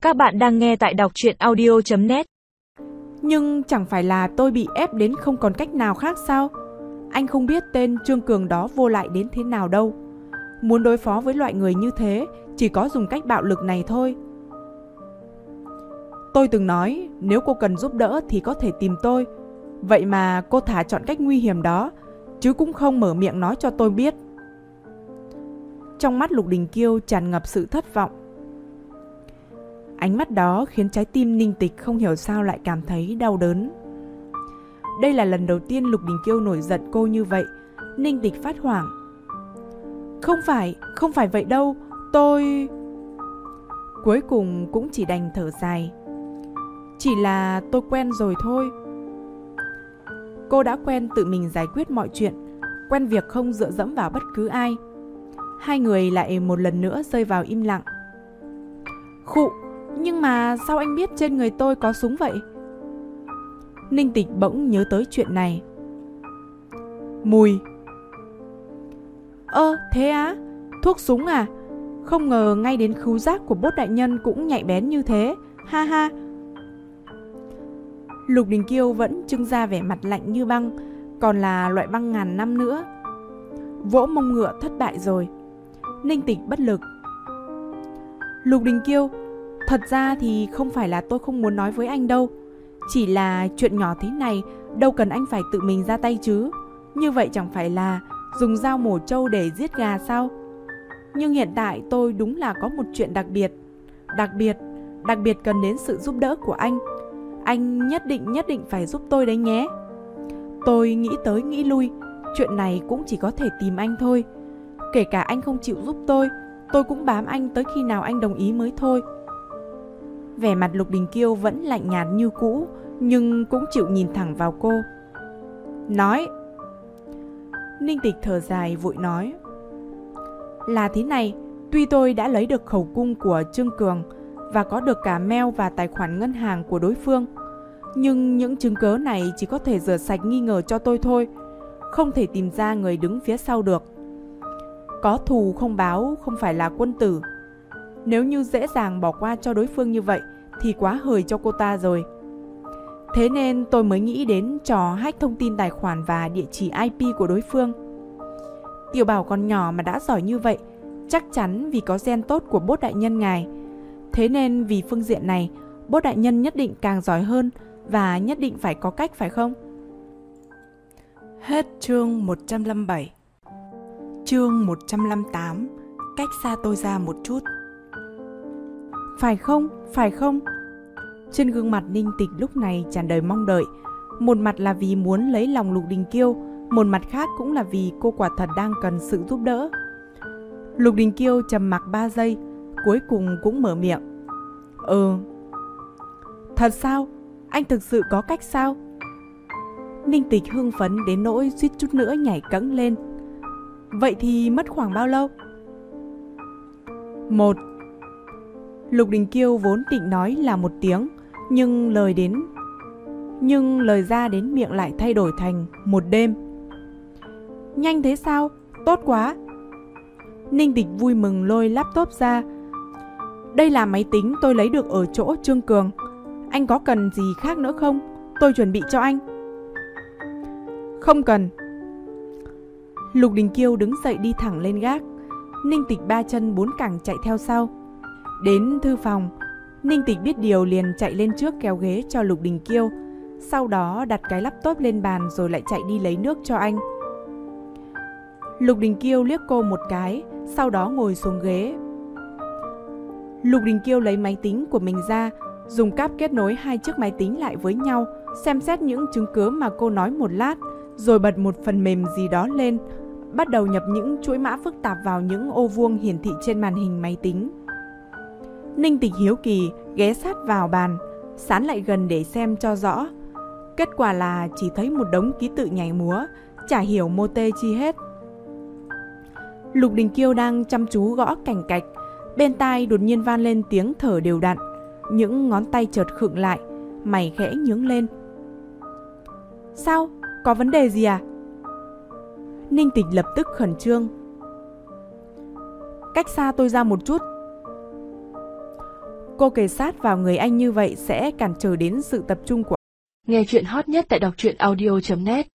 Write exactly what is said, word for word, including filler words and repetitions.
Các bạn đang nghe tại đọc truyện audio chấm net. Nhưng chẳng phải là tôi bị ép đến không còn cách nào khác sao? Anh không biết tên Trương Cường đó vô lại đến thế nào đâu. Muốn đối phó với loại người như thế, chỉ có dùng cách bạo lực này thôi. Tôi từng nói, nếu cô cần giúp đỡ thì có thể tìm tôi. Vậy mà cô thả chọn cách nguy hiểm đó, chứ cũng không mở miệng nói cho tôi biết. Trong mắt Lục Đình Kiêu tràn ngập sự thất vọng. Ánh mắt đó khiến trái tim Ninh Tịch không hiểu sao lại cảm thấy đau đớn. Đây là lần đầu tiên Lục Đình Kiêu nổi giận cô như vậy. Ninh Tịch phát hoảng. Không phải, không phải vậy đâu, tôi... Cuối cùng cũng chỉ đành thở dài. Chỉ là tôi quen rồi thôi. Cô đã quen tự mình giải quyết mọi chuyện, quen việc không dựa dẫm vào bất cứ ai. Hai người lại một lần nữa rơi vào im lặng. Khụ, nhưng mà sao anh biết trên người tôi có súng vậy? Ninh Tịch bỗng nhớ tới chuyện này. Mùi. Ơ, thế á? Thuốc súng à? Không ngờ ngay đến khứu giác của Bốt đại nhân cũng nhạy bén như thế. Ha ha. Lục Đình Kiêu vẫn trưng ra vẻ mặt lạnh như băng, còn là loại băng ngàn năm nữa. Vỗ mông ngựa thất bại rồi. Ninh Tịch bất lực. Lục Đình Kiêu, thật ra thì không phải là tôi không muốn nói với anh đâu. Chỉ là chuyện nhỏ thế này, đâu cần anh phải tự mình ra tay chứ. Như vậy chẳng phải là dùng dao mổ trâu để giết gà sao? Nhưng hiện tại tôi đúng là có một chuyện đặc biệt. Đặc biệt, đặc biệt cần đến sự giúp đỡ của anh. Anh nhất định nhất định phải giúp tôi đấy nhé. Tôi nghĩ tới nghĩ lui, chuyện này cũng chỉ có thể tìm anh thôi. Kể cả anh không chịu giúp tôi, tôi cũng bám anh tới khi nào anh đồng ý mới thôi. Vẻ mặt Lục Đình Kiêu vẫn lạnh nhạt như cũ, nhưng cũng chịu nhìn thẳng vào cô. Nói. Ninh Tịch thở dài vội nói. Là thế này, tuy tôi đã lấy được khẩu cung của Trương Cường và có được cả mail và tài khoản ngân hàng của đối phương, nhưng những chứng cớ này chỉ có thể rửa sạch nghi ngờ cho tôi thôi, không thể tìm ra người đứng phía sau được. Có thù không báo không phải là quân tử. Nếu như dễ dàng bỏ qua cho đối phương như vậy thì quá hời cho cô ta rồi. Thế nên tôi mới nghĩ đến trò hack thông tin tài khoản và địa chỉ i pê của đối phương. Tiểu Bảo còn nhỏ mà đã giỏi như vậy, chắc chắn vì có gen tốt của Bốt đại nhân ngài. Thế nên vì phương diện này, Bốt đại nhân nhất định càng giỏi hơn và nhất định phải có cách, phải không? Hết chương một trăm lẻ bảy. Chương một trăm lẻ tám. Cách xa tôi ra một chút. Phải không? Phải không? Trên gương mặt Ninh Tịch lúc này tràn đầy mong đợi. Một mặt là vì muốn lấy lòng Lục Đình Kiêu, một mặt khác cũng là vì cô quả thật đang cần sự giúp đỡ. Lục Đình Kiêu trầm mặc ba giây, cuối cùng cũng mở miệng. Ừ. Thật sao? Anh thực sự có cách sao? Ninh Tịch hưng phấn đến nỗi suýt chút nữa nhảy cẫng lên. Vậy thì mất khoảng bao lâu? Một. Lục Đình Kiêu vốn định nói là một tiếng, nhưng lời đến Nhưng lời ra đến miệng lại thay đổi thành một đêm. Nhanh thế sao? Tốt quá. Ninh Tịch vui mừng lôi laptop ra. Đây là máy tính tôi lấy được ở chỗ Trương Cường. Anh có cần gì khác nữa không? Tôi chuẩn bị cho anh. Không cần. Lục Đình Kiêu đứng dậy đi thẳng lên gác. Ninh Tịch ba chân bốn cẳng chạy theo sau. Đến thư phòng, Ninh Tịch biết điều liền chạy lên trước kéo ghế cho Lục Đình Kiêu. Sau đó đặt cái laptop lên bàn rồi lại chạy đi lấy nước cho anh. Lục Đình Kiêu liếc cô một cái, sau đó ngồi xuống ghế. Lục Đình Kiêu lấy máy tính của mình ra, dùng cáp kết nối hai chiếc máy tính lại với nhau, xem xét những chứng cứ mà cô nói một lát, rồi bật một phần mềm gì đó lên, bắt đầu nhập những chuỗi mã phức tạp vào những ô vuông hiển thị trên màn hình máy tính. Ninh Tịch hiếu kỳ ghé sát vào bàn, sán lại gần để xem cho rõ. Kết quả là chỉ thấy một đống ký tự nhảy múa, chả hiểu mô tê chi hết. Lục Đình Kiêu đang chăm chú gõ cành cạch, bên tai đột nhiên vang lên tiếng thở đều đặn, những ngón tay chợt khựng lại, mày khẽ nhướng lên. Sao? Có vấn đề gì à? Ninh Tịch lập tức khẩn trương. Cách xa tôi ra một chút. Cô kề sát vào người anh như vậy sẽ cản trở đến sự tập trung của. Nghe chuyện hot nhất tại đọc truyện audio chấm net.